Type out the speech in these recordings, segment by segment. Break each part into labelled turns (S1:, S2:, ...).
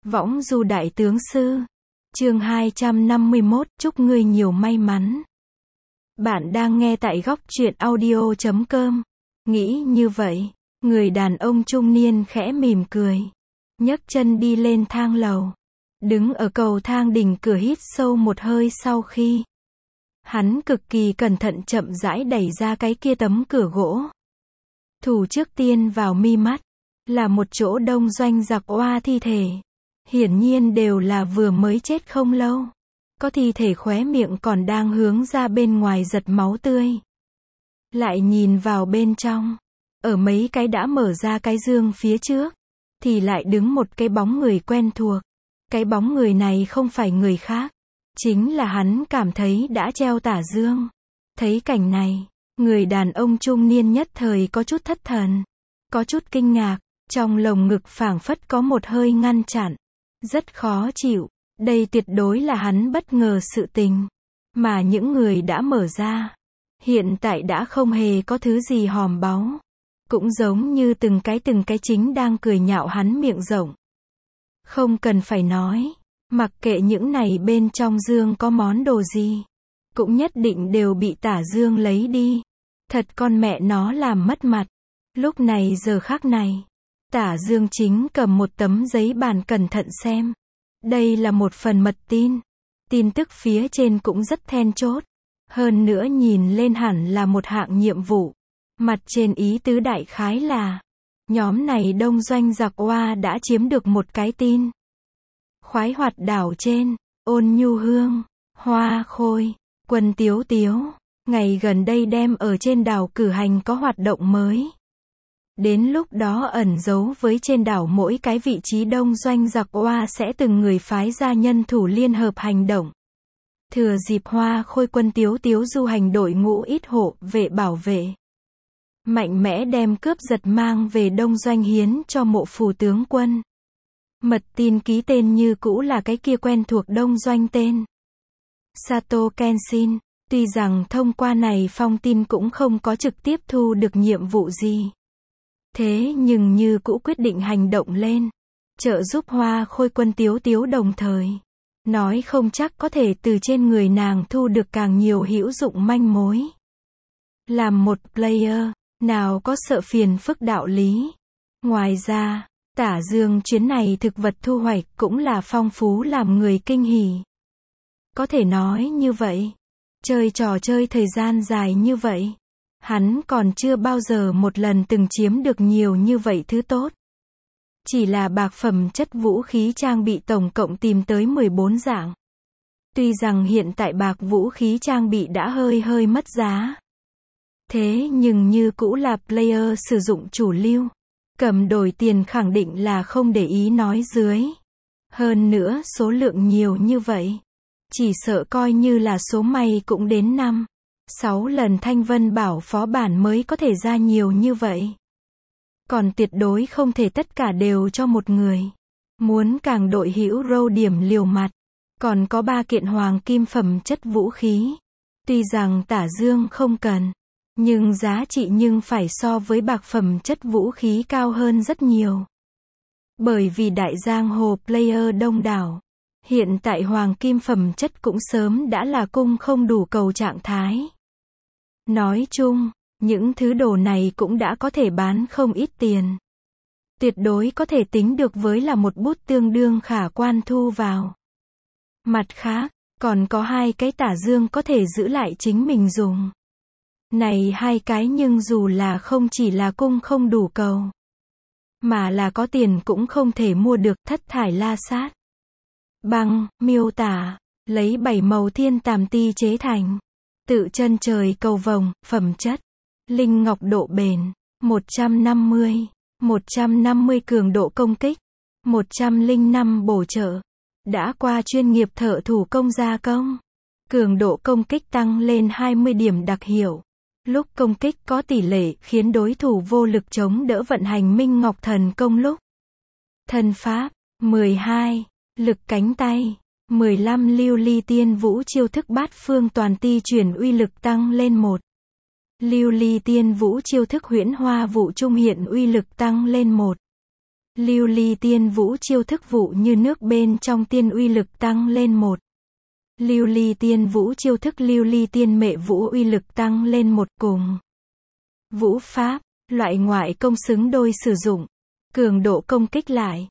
S1: Võng du đại tướng sư. Chương 251, chúc ngươi nhiều may mắn. Bạn đang nghe tại góc truyện audio.com. Nghĩ như vậy, người đàn ông trung niên khẽ mỉm cười, nhấc chân đi lên thang lầu. Đứng ở cầu thang đỉnh cửa hít sâu một hơi sau khi hắn cực kỳ cẩn thận chậm rãi đẩy ra cái kia tấm cửa gỗ. Thủ trước tiên vào mi mắt là một chỗ đông doanh giặc oa thi thể. Hiển nhiên đều là vừa mới chết không lâu. Có thi thể khóe miệng còn đang hướng ra bên ngoài giật máu tươi. Lại nhìn vào bên trong, ở mấy cái đã mở ra cái dương phía trước, thì lại đứng một cái bóng người quen thuộc. Cái bóng người này không phải người khác, chính là hắn cảm thấy đã treo tả dương. Thấy cảnh này, người đàn ông trung niên nhất thời có chút thất thần, có chút kinh ngạc, trong lồng ngực phảng phất có một hơi ngăn chặn. Rất khó chịu, đây tuyệt đối là hắn bất ngờ sự tình, mà những người đã mở ra, hiện tại đã không hề có thứ gì hòm báu. Cũng giống như từng cái chính đang cười nhạo hắn miệng rộng. Không cần phải nói, mặc kệ những này bên trong dương có món đồ gì, cũng nhất định đều bị tả dương lấy đi. Thật con mẹ nó làm mất mặt. Lúc này giờ khắc này, tả dương chính cầm một tấm giấy bàn cẩn thận xem. Đây là một phần mật tin. Tin tức phía trên cũng rất then chốt. Hơn nữa nhìn lên hẳn là một hạng nhiệm vụ. Mặt trên ý tứ đại khái là nhóm này đông doanh giặc oa đã chiếm được một cái tin. Khoái hoạt đảo trên, Ôn Nhu Hương, Hoa Khôi, Quân Tiếu Tiếu, ngày gần đây đem ở trên đảo cử hành có hoạt động mới. Đến lúc đó ẩn giấu với trên đảo mỗi cái vị trí đông doanh giặc oa sẽ từng người phái ra nhân thủ liên hợp hành động. Thừa dịp Hoa Khôi Quân Tiếu Tiếu du hành đội ngũ ít hộ vệ bảo vệ. Mạnh mẽ đem cướp giật mang về đông doanh hiến cho mộ phù tướng quân. Mật tin ký tên như cũ là cái kia quen thuộc đông doanh tên Sato Kenshin. Tuy rằng thông qua này phong tin cũng không có trực tiếp thu được nhiệm vụ gì. Thế nhưng như cũ quyết định hành động lên, trợ giúp Hoa Khôi Quân Tiếu Tiếu đồng thời. Nói không chắc có thể từ trên người nàng thu được càng nhiều hữu dụng manh mối. Làm một player, nào có sợ phiền phức đạo lý. Ngoài ra, tả dương chuyến này thực vật thu hoạch cũng là phong phú làm người kinh hỉ. Có thể nói như vậy, chơi trò chơi thời gian dài như vậy, hắn còn chưa bao giờ một lần từng chiếm được nhiều như vậy thứ tốt. Chỉ là bạc phẩm chất vũ khí trang bị tổng cộng tìm tới 14 dạng. Tuy rằng hiện tại bạc vũ khí trang bị đã hơi mất giá. Thế nhưng như cũ là player sử dụng chủ lưu. Cầm đổi tiền khẳng định là không để ý nói dưới. Hơn nữa số lượng nhiều như vậy. Chỉ sợ coi như là số may cũng đến 5-6 lần Thanh Vân Bảo phó bản mới có thể ra nhiều như vậy. Còn tuyệt đối không thể tất cả đều cho một người. Muốn càng đội hữu râu điểm liều mặt. Còn có 3 kiện hoàng kim phẩm chất vũ khí. Tuy rằng tả dương không cần, nhưng giá trị nhưng phải so với bạc phẩm chất vũ khí cao hơn rất nhiều. Bởi vì đại giang hồ player đông đảo. Hiện tại hoàng kim phẩm chất cũng sớm đã là cung không đủ cầu trạng thái. Nói chung, những thứ đồ này cũng đã có thể bán không ít tiền. Tuyệt đối có thể tính được với là một bút tương đương khả quan thu vào. Mặt khác, còn có 2 cái tả dương có thể giữ lại chính mình dùng. Này 2 cái nhưng dù là không chỉ là cung không đủ cầu, mà là có tiền cũng không thể mua được. Thất thải la sát. Bằng, miêu tả, lấy 7 màu thiên tàm ti chế thành. Tự chân trời cầu vồng, phẩm chất. Linh ngọc độ bền, 150 cường độ công kích, 105 bổ trợ. Đã qua chuyên nghiệp thợ thủ công gia công. Cường độ công kích tăng lên 20 điểm đặc hiệu. Lúc công kích có tỷ lệ khiến đối thủ vô lực chống đỡ vận hành Minh Ngọc Thần Công lúc. Thân pháp, 12. Lực cánh tay, 15. Lưu ly tiên vũ chiêu thức bát phương toàn ti chuyển uy lực tăng lên 1. Lưu ly tiên vũ chiêu thức huyễn hoa vụ trung hiện uy lực tăng lên 1. Lưu ly tiên vũ chiêu thức vụ như nước bên trong tiên uy lực tăng lên 1. Lưu ly tiên vũ chiêu thức lưu ly tiên mệ vũ uy lực tăng lên 1 cùng. Vũ pháp, loại ngoại công xứng đôi sử dụng. Cường độ công kích lại.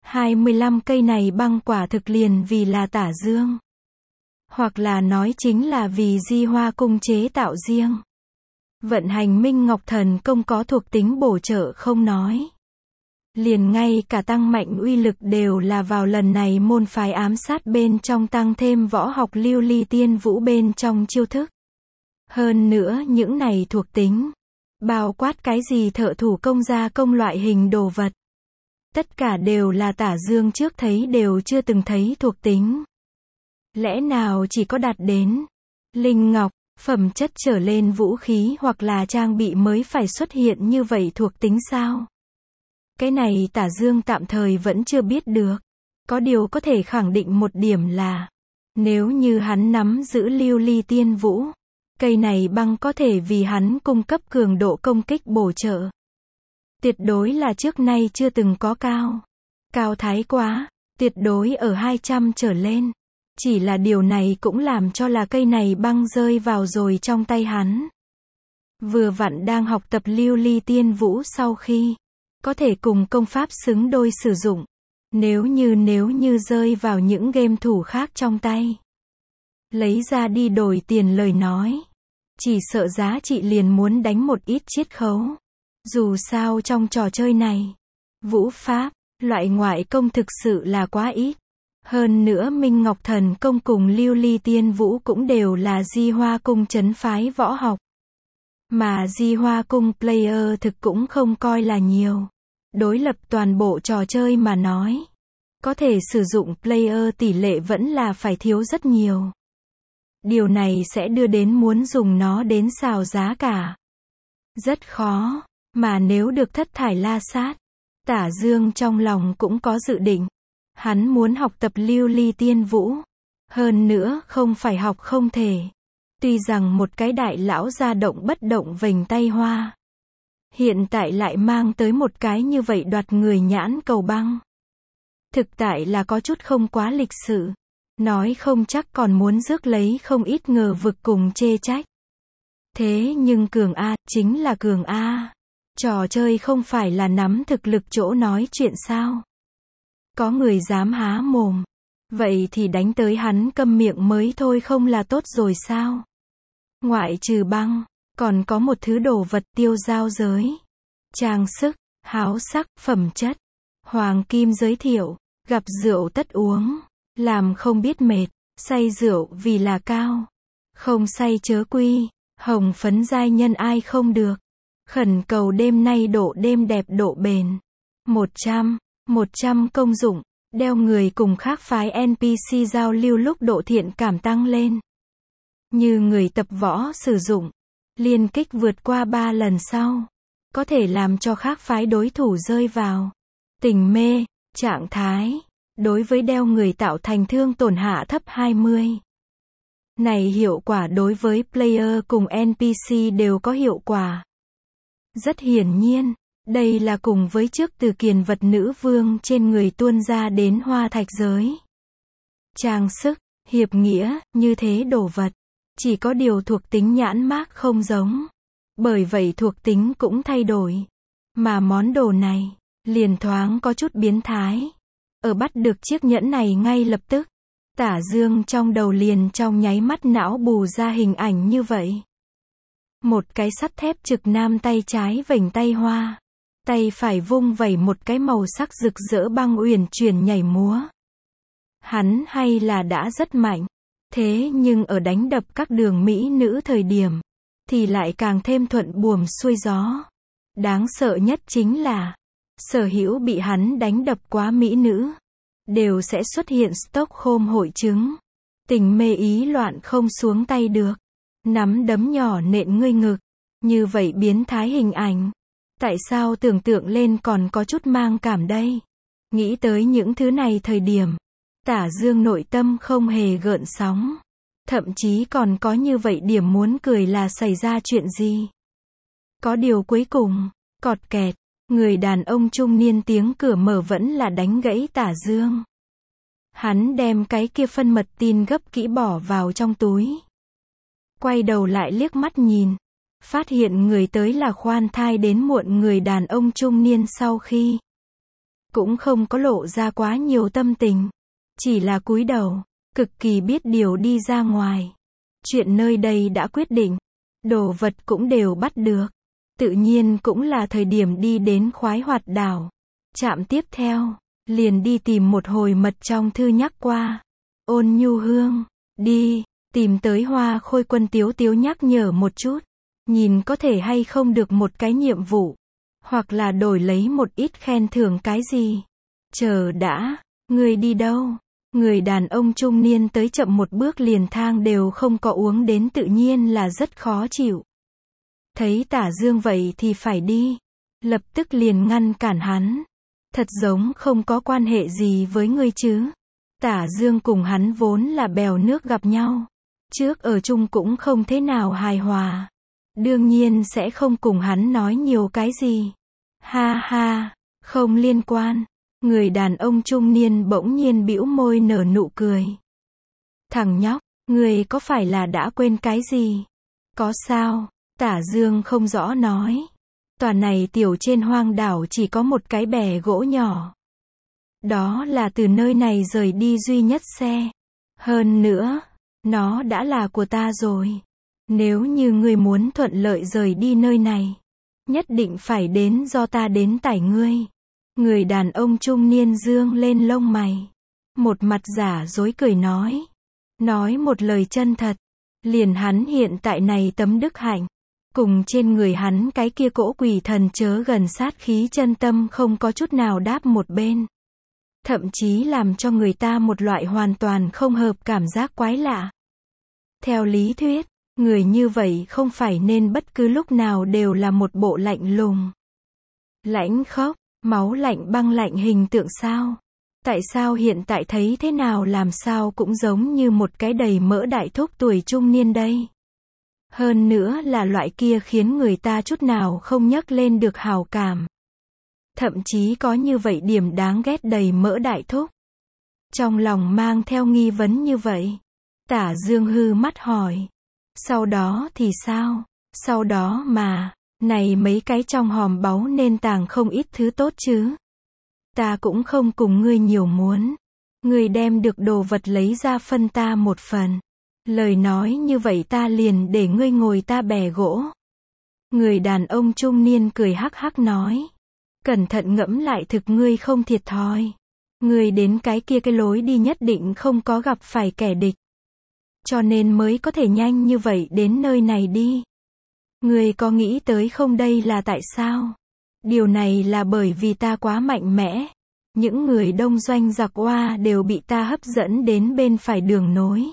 S1: 25 cây này băng quả thực liền vì là Tả Dương. Hoặc là nói chính là vì Di Hoa cung chế tạo riêng. Vận hành Minh Ngọc Thần công có thuộc tính bổ trợ không nói. Liền ngay cả tăng mạnh uy lực đều là vào lần này môn phái ám sát bên trong tăng thêm võ học lưu ly tiên vũ bên trong chiêu thức. Hơn nữa những này thuộc tính. Bao quát cái gì thợ thủ công gia công loại hình đồ vật. Tất cả đều là Tả Dương trước thấy đều chưa từng thấy thuộc tính. Lẽ nào chỉ có đạt đến linh ngọc, phẩm chất trở lên vũ khí hoặc là trang bị mới phải xuất hiện như vậy thuộc tính sao? Cái này Tả Dương tạm thời vẫn chưa biết được. Có điều có thể khẳng định một điểm là, nếu như hắn nắm giữ lưu ly tiên vũ, cây này băng có thể vì hắn cung cấp cường độ công kích bổ trợ. Tuyệt đối là trước nay chưa từng có cao. Cao thái quá, tuyệt đối ở 200 trở lên. Chỉ là điều này cũng làm cho là cây này băng rơi vào rồi trong tay hắn. Vừa vặn đang học tập lưu ly tiên vũ sau khi có thể cùng công pháp xứng đôi sử dụng. Nếu như rơi vào những game thủ khác trong tay. Lấy ra đi đổi tiền lời nói. Chỉ sợ giá trị liền muốn đánh một ít chiết khấu. Dù sao trong trò chơi này, vũ pháp, loại ngoại công thực sự là quá ít. Hơn nữa Minh Ngọc Thần công cùng lưu ly tiên vũ cũng đều là Di Hoa cung trấn phái võ học. Mà Di Hoa cung player thực cũng không coi là nhiều. Đối lập toàn bộ trò chơi mà nói, có thể sử dụng player tỷ lệ vẫn là phải thiếu rất nhiều. Điều này sẽ đưa đến muốn dùng nó đến xào giá cả. Rất khó, mà nếu được thất thải la sát, Tả Dương trong lòng cũng có dự định. Hắn muốn học tập lưu ly tiên vũ. Hơn nữa không phải học không thể. Tuy rằng một cái đại lão ra động bất động vành tay hoa. Hiện tại lại mang tới một cái như vậy đoạt người nhãn cầu băng. Thực tại là có chút không quá lịch sự. Nói không chắc còn muốn rước lấy không ít ngờ vực cùng chê trách. Thế nhưng cường A, chính là cường A. Trò chơi không phải là nắm thực lực chỗ nói chuyện sao? Có người dám há mồm. Vậy thì đánh tới hắn câm miệng mới thôi không là tốt rồi sao? Ngoại trừ băng, còn có một thứ đồ vật tiêu giao giới. Trang sức, háo sắc, phẩm chất. Hoàng Kim giới thiệu, gặp rượu tất uống. Làm không biết mệt, say rượu vì là cao. Không say chớ quy, hồng phấn giai nhân ai không được. Khẩn cầu đêm nay độ đêm đẹp độ bền. 100 công dụng, đeo người cùng khác phái NPC giao lưu lúc độ thiện cảm tăng lên. Như người tập võ sử dụng, liên kích vượt qua 3 lần sau, có thể làm cho khác phái đối thủ rơi vào tình mê, trạng thái. Đối với đeo người tạo thành thương tổn hạ thấp 20. Này hiệu quả đối với player cùng NPC đều có hiệu quả. Rất hiển nhiên, đây là cùng với trước từ kiền vật nữ vương trên người tuôn ra đến hoa thạch giới. Trang sức, hiệp nghĩa, như thế đồ vật. Chỉ có điều thuộc tính nhãn mác không giống. Bởi vậy thuộc tính cũng thay đổi. Mà món đồ này, liền thoáng có chút biến thái. Ở bắt được chiếc nhẫn này ngay lập tức. Tả Dương trong đầu liền trong nháy mắt não bù ra hình ảnh như vậy. Một cái sắt thép trực nam tay trái vểnh tay hoa. Tay phải vung vẩy một cái màu sắc rực rỡ băng uyển chuyển nhảy múa. Hắn hay là đã rất mạnh. Thế nhưng ở đánh đập các đường mỹ nữ thời điểm, thì lại càng thêm thuận buồm xuôi gió. Đáng sợ nhất chính là, sở hữu bị hắn đánh đập quá mỹ nữ, đều sẽ xuất hiện Stockholm hội chứng. Tình mê ý loạn không xuống tay được. Nắm đấm nhỏ nện ngươi ngực. Như vậy biến thái hình ảnh. Tại sao tưởng tượng lên còn có chút mang cảm đây? Nghĩ tới những thứ này thời điểm, Tả Dương nội tâm không hề gợn sóng. Thậm chí còn có như vậy điểm muốn cười là xảy ra chuyện gì. Có điều cuối cùng, cọt kẹt, Người đàn ông trung niên tiếng cửa mở vẫn là đánh gãy Tả Dương. Hắn đem cái kia phân mật tin gấp kỹ bỏ vào trong túi. Quay đầu lại liếc mắt nhìn. Phát hiện người tới là khoan thai đến muộn người đàn ông trung niên sau khi. Cũng không có lộ ra quá nhiều tâm tình. Chỉ là cúi đầu, cực kỳ biết điều đi ra ngoài. Chuyện nơi đây đã quyết định. Đồ vật cũng đều bắt được. Tự nhiên cũng là thời điểm đi đến Khoái Hoạt đảo. Trạm tiếp theo, liền đi tìm một hồi mật trong thư nhắc qua. Ôn Nhu Hương, đi, tìm tới Hoa Khôi Quân Tiếu Tiếu nhắc nhở một chút. Nhìn có thể hay không được một cái nhiệm vụ. Hoặc là đổi lấy một ít khen thưởng cái gì. Chờ đã, người đi đâu? Người đàn ông trung niên tới chậm một bước liền thang đều không có uống đến tự nhiên là rất khó chịu. Thấy Tả Dương vậy thì phải đi. Lập tức liền ngăn cản hắn. Thật giống không có quan hệ gì với ngươi chứ. Tả Dương cùng hắn vốn là bèo nước gặp nhau. Trước ở chung cũng không thế nào hài hòa. Đương nhiên sẽ không cùng hắn nói nhiều cái gì. Ha ha, không liên quan. Người đàn ông trung niên bỗng nhiên bĩu môi nở nụ cười. Thằng nhóc, người có phải là đã quên cái gì? Có sao? Tả Dương không rõ nói. Tòa này tiểu trên hoang đảo chỉ có một cái bè gỗ nhỏ. Đó là từ nơi này rời đi duy nhất xe. Hơn nữa, nó đã là của ta rồi. Nếu như ngươi muốn thuận lợi rời đi nơi này, nhất định phải đến do ta đến tải ngươi. Người đàn ông trung niên dương lên lông mày. Một mặt giả dối cười nói. Nói một lời chân thật. Liền hắn hiện tại này tấm đức hạnh. Cùng trên người hắn cái kia cỗ quỷ thần chớ gần sát khí chân tâm không có chút nào đáp một bên. Thậm chí làm cho người ta một loại hoàn toàn không hợp cảm giác quái lạ. Theo lý thuyết, người như vậy không phải nên bất cứ lúc nào đều là một bộ lạnh lùng, lãnh khốc, máu lạnh băng lạnh hình tượng sao? Tại sao hiện tại thấy thế nào làm sao cũng giống như một cái đầy mỡ đại thúc tuổi trung niên đây? Hơn nữa là loại kia khiến người ta chút nào không nhấc lên được hào cảm. Thậm chí có như vậy điểm đáng ghét đầy mỡ đại thúc. Trong lòng mang theo nghi vấn như vậy. Tả Dương hư mắt hỏi. Sau đó thì sao? Sau đó mà, này mấy cái trong hòm báu nên tàng không ít thứ tốt chứ. Ta cũng không cùng ngươi nhiều muốn. Ngươi đem được đồ vật lấy ra phân ta một phần. Lời nói như vậy ta liền để ngươi ngồi ta bè gỗ. Người đàn ông trung niên cười hắc hắc nói. Cẩn thận ngẫm lại thực ngươi không thiệt thòi. Ngươi đến cái kia cái lối đi nhất định không có gặp phải kẻ địch. Cho nên mới có thể nhanh như vậy đến nơi này đi. Ngươi có nghĩ tới không đây là tại sao? Điều này là bởi vì ta quá mạnh mẽ. Những người đông doanh giặc oa đều bị ta hấp dẫn đến bên phải đường nối.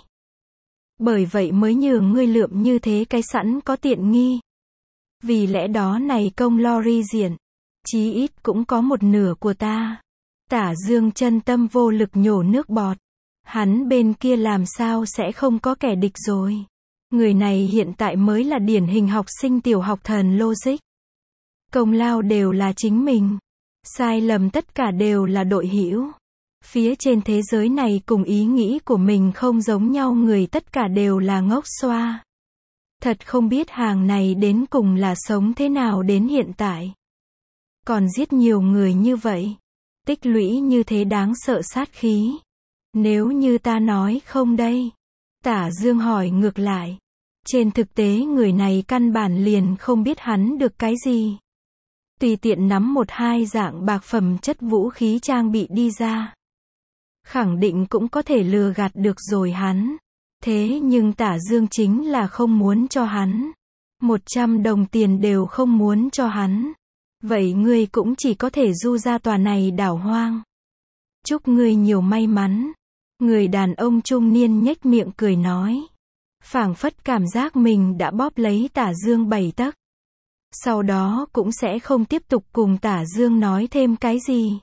S1: Bởi vậy mới nhường ngươi lượm như thế cái sẵn có tiện nghi. Vì lẽ đó này công lori diện, chí ít cũng có một nửa của ta. Tả Dương chân tâm vô lực nhổ nước bọt. Hắn bên kia làm sao sẽ không có kẻ địch rồi. Người này hiện tại mới là điển hình học sinh tiểu học thần logic. Công lao đều là chính mình. Sai lầm tất cả đều là đội hữu. Phía trên thế giới này cùng ý nghĩ của mình không giống nhau người tất cả đều là ngốc xoa. Thật không biết hàng này đến cùng là sống thế nào đến hiện tại. Còn giết nhiều người như vậy. Tích lũy như thế đáng sợ sát khí. Nếu như ta nói không đây? Tả Dương hỏi ngược lại. Trên thực tế người này căn bản liền không biết hắn được cái gì. Tùy tiện nắm một hai dạng bạc phẩm chất vũ khí trang bị đi ra. Khẳng định cũng có thể lừa gạt được rồi hắn. Thế nhưng Tả Dương chính là không muốn cho hắn. 100 đồng tiền đều không muốn cho hắn. Vậy ngươi cũng chỉ có thể du ra tòa này đảo hoang. Chúc ngươi nhiều may mắn. Người đàn ông trung niên nhếch miệng cười nói. Phảng phất cảm giác mình đã bóp lấy Tả Dương 7 tấc. Sau đó cũng sẽ không tiếp tục cùng Tả Dương nói thêm cái gì.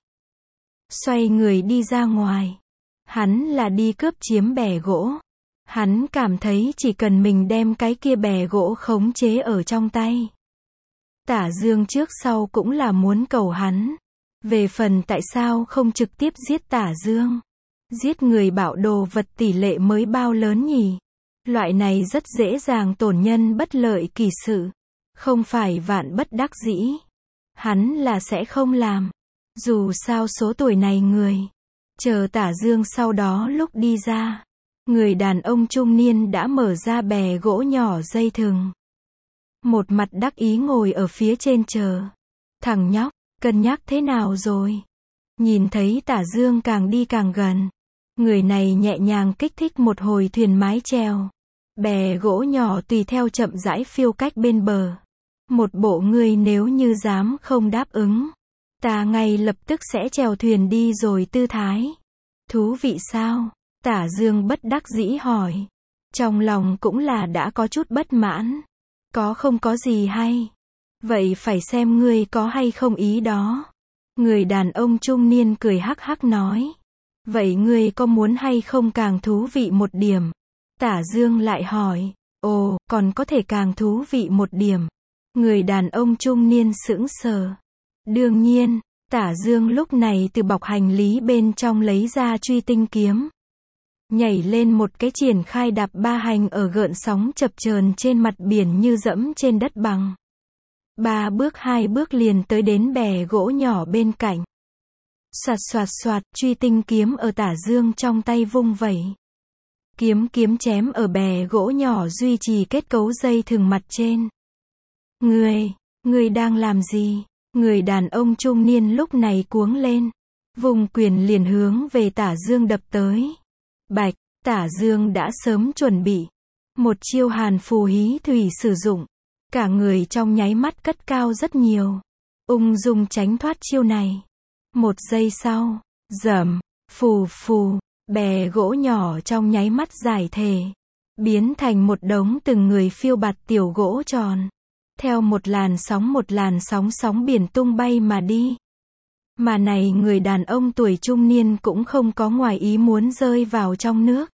S1: Xoay người đi ra ngoài. Hắn là đi cướp chiếm bè gỗ. Hắn cảm thấy chỉ cần mình đem cái kia bè gỗ khống chế ở trong tay. Tả Dương trước sau cũng là muốn cầu hắn. Về phần tại sao không trực tiếp giết Tả Dương? Giết người bạo đồ vật tỷ lệ mới bao lớn nhỉ? Loại này rất dễ dàng tổn nhân bất lợi kỳ sự. Không phải vạn bất đắc dĩ. Hắn là sẽ không làm. Dù sao số tuổi này người. Chờ Tả Dương sau đó lúc đi ra. Người đàn ông trung niên đã mở ra bè gỗ nhỏ dây thừng. Một mặt đắc ý ngồi ở phía trên chờ. Thằng nhóc, cân nhắc thế nào rồi? Nhìn thấy Tả Dương càng đi càng gần. Người này nhẹ nhàng kích thích một hồi thuyền mái chèo. Bè gỗ nhỏ tùy theo chậm rãi phiêu cách bên bờ. Một bộ người nếu như dám không đáp ứng. Ta ngay lập tức sẽ chèo thuyền đi rồi tư thái. Thú vị sao? Tả Dương bất đắc dĩ hỏi. Trong lòng cũng là đã có chút bất mãn. Có không có gì hay. Vậy phải xem ngươi có hay không ý đó. Người đàn ông trung niên cười hắc hắc nói. Vậy ngươi có muốn hay không càng thú vị một điểm? Tả Dương lại hỏi. Ồ, còn có thể càng thú vị một điểm. Người đàn ông trung niên sững sờ. Đương nhiên, Tả Dương lúc này từ bọc hành lý bên trong lấy ra truy tinh kiếm. Nhảy lên một cái triển khai đạp ba hành ở gợn sóng chập chờn trên mặt biển như dẫm trên đất bằng. 3 bước 2 bước liền tới đến bè gỗ nhỏ bên cạnh. Soạt soạt soạt, truy tinh kiếm ở Tả Dương trong tay vung vẩy. Kiếm chém ở bè gỗ nhỏ duy trì kết cấu dây thừng mặt trên. Ngươi đang làm gì? Người đàn ông trung niên lúc này cuống lên. Vùng quyền liền hướng về Tả Dương đập tới. Bạch, Tả Dương đã sớm chuẩn bị. Một chiêu hàn phù hí thủy sử dụng. Cả người trong nháy mắt cất cao rất nhiều. Ung dung tránh thoát chiêu này. Một giây sau, rầm, phù phù, bè gỗ nhỏ trong nháy mắt giải thể. Biến thành một đống từng người phiêu bạt tiểu gỗ tròn. Theo một làn sóng sóng biển tung bay mà đi. Mà này người đàn ông tuổi trung niên cũng không có ngoài ý muốn rơi vào trong nước.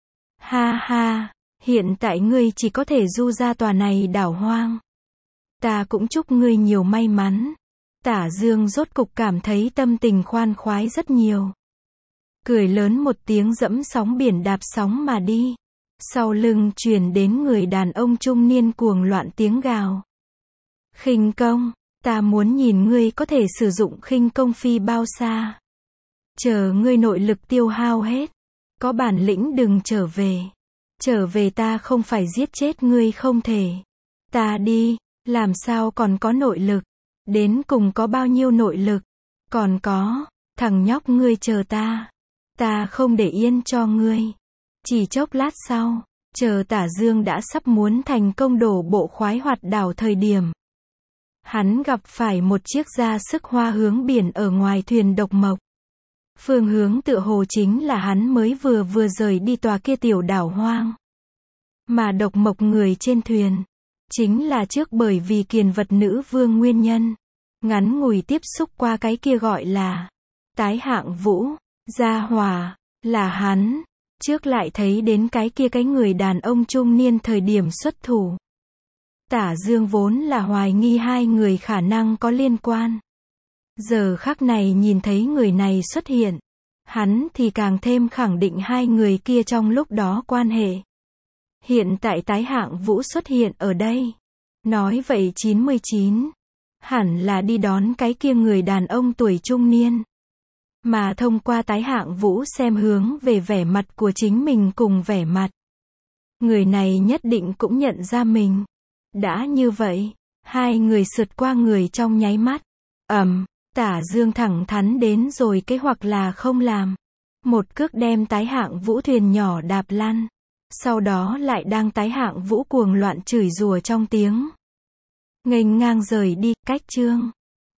S1: Ha ha, hiện tại ngươi chỉ có thể du ra tòa này đảo hoang. Ta cũng chúc ngươi nhiều may mắn. Tả Dương rốt cục cảm thấy tâm tình khoan khoái rất nhiều. Cười lớn một tiếng dẫm sóng biển đạp sóng mà đi. Sau lưng truyền đến người đàn ông trung niên cuồng loạn tiếng gào. Khinh công, ta muốn nhìn ngươi có thể sử dụng khinh công phi bao xa. Chờ ngươi nội lực tiêu hao hết. Có bản lĩnh đừng trở về. Trở về ta không phải giết chết ngươi không thể. Ta đi, làm sao còn có nội lực. Đến cùng có bao nhiêu nội lực. Còn có, thằng nhóc ngươi chờ ta. Ta không để yên cho ngươi. Chỉ chốc lát sau, chờ Tả Dương đã sắp muốn thành công đổ bộ khoái hoạt đảo thời điểm. Hắn gặp phải một chiếc ra sức hoa hướng biển ở ngoài thuyền độc mộc. Phương hướng tựa hồ chính là hắn mới vừa rời đi tòa kia tiểu đảo hoang. Mà độc mộc người trên thuyền, chính là trước bởi vì kiền vật nữ vương nguyên nhân. Ngắn ngủi tiếp xúc qua cái kia gọi là Tái Hạng Vũ, gia hỏa, là hắn. Trước lại thấy đến cái kia cái người đàn ông trung niên thời điểm xuất thủ. Tả Dương vốn là hoài nghi hai người khả năng có liên quan. Giờ khắc này nhìn thấy người này xuất hiện. Hắn thì càng thêm khẳng định hai người kia trong lúc đó quan hệ. Hiện tại Tái Hạng Vũ xuất hiện ở đây. Nói vậy 99. Hẳn là đi đón cái kia người đàn ông tuổi trung niên. Mà thông qua Tái Hạng Vũ xem hướng về vẻ mặt của chính mình cùng vẻ mặt. Người này nhất định cũng nhận ra mình. Đã như vậy, hai người sượt qua người trong nháy mắt. Tả Dương thẳng thắn đến rồi cái hoặc là không làm. Một cước đem Tái Hạng Vũ thuyền nhỏ đạp lăn. Sau đó lại đang Tái Hạng Vũ cuồng loạn chửi rủa trong tiếng nghênh ngang rời đi, cách chương.